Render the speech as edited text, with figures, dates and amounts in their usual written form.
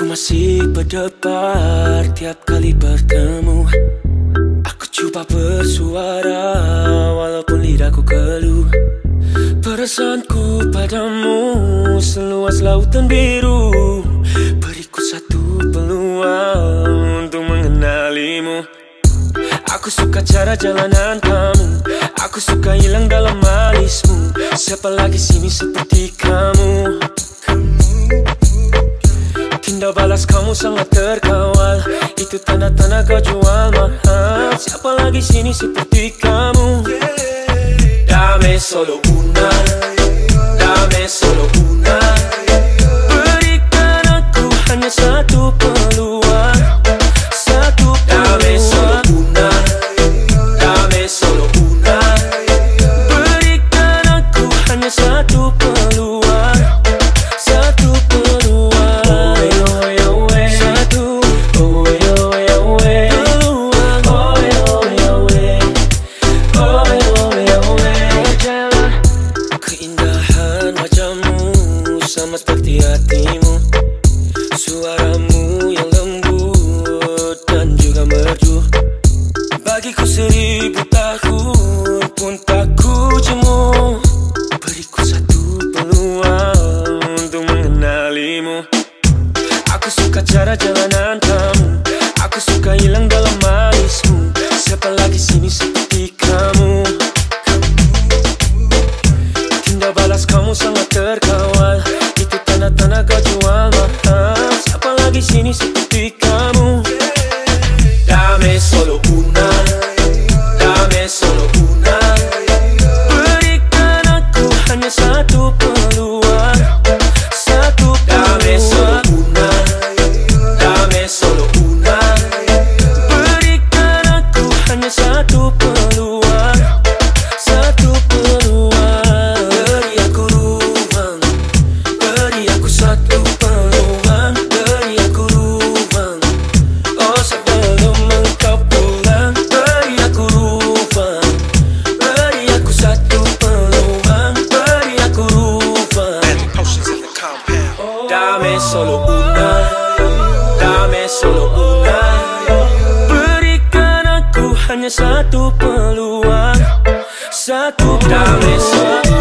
masih berdebar tiap kali bertemu. Aku coba bersuara walaupun lidahku keluh. Perasaanku padamu seluas lautan biru. Beriku satu peluang untuk mengenalimu. Aku suka cara jalanan kamu, aku suka hilang dalam alismu. Siapa lagi sini seperti kamu? Tindak balas kamu sangat terkawal, itu tanda-tanda kau jual mahal. Siapa lagi sini seperti kamu? Dame solo una, dame solo una. Berikan aku hanya satu peluang, satu peluang. Dame solo una, dame solo una. Berikan aku hanya satu peluang, satu peluang. Sama seperti hatimu, suaramu yang lembut dan juga merdu. Bagiku 1000 tahun pun tak ku jemu. Beriku satu peluang untuk mengenalimu. Aku suka cara jalanan kamu, aku suka hilang dalam alismu. Siapa lagi sini seperti kamu? Tindak balas kamu sangat terkawal, itu tanda-tanda kau jual mahal. Siapa lagi sini seperti kamu? Dame solo una, dame solo una. Berikan aku hanya satu peluang, satu peluang. Dame solo una, dame solo una. Berikan aku hanya satu peluang, satu peluang. Beri aku ruang, beri aku satu peluang. Beri aku ruang, oh sebelum engkau pulang. Beri aku ruang, beri aku satu peluang. Beri aku ruang. Dame solo una, dame solo una. Berikan aku hanya satu peluang, satu peluang. Dame solo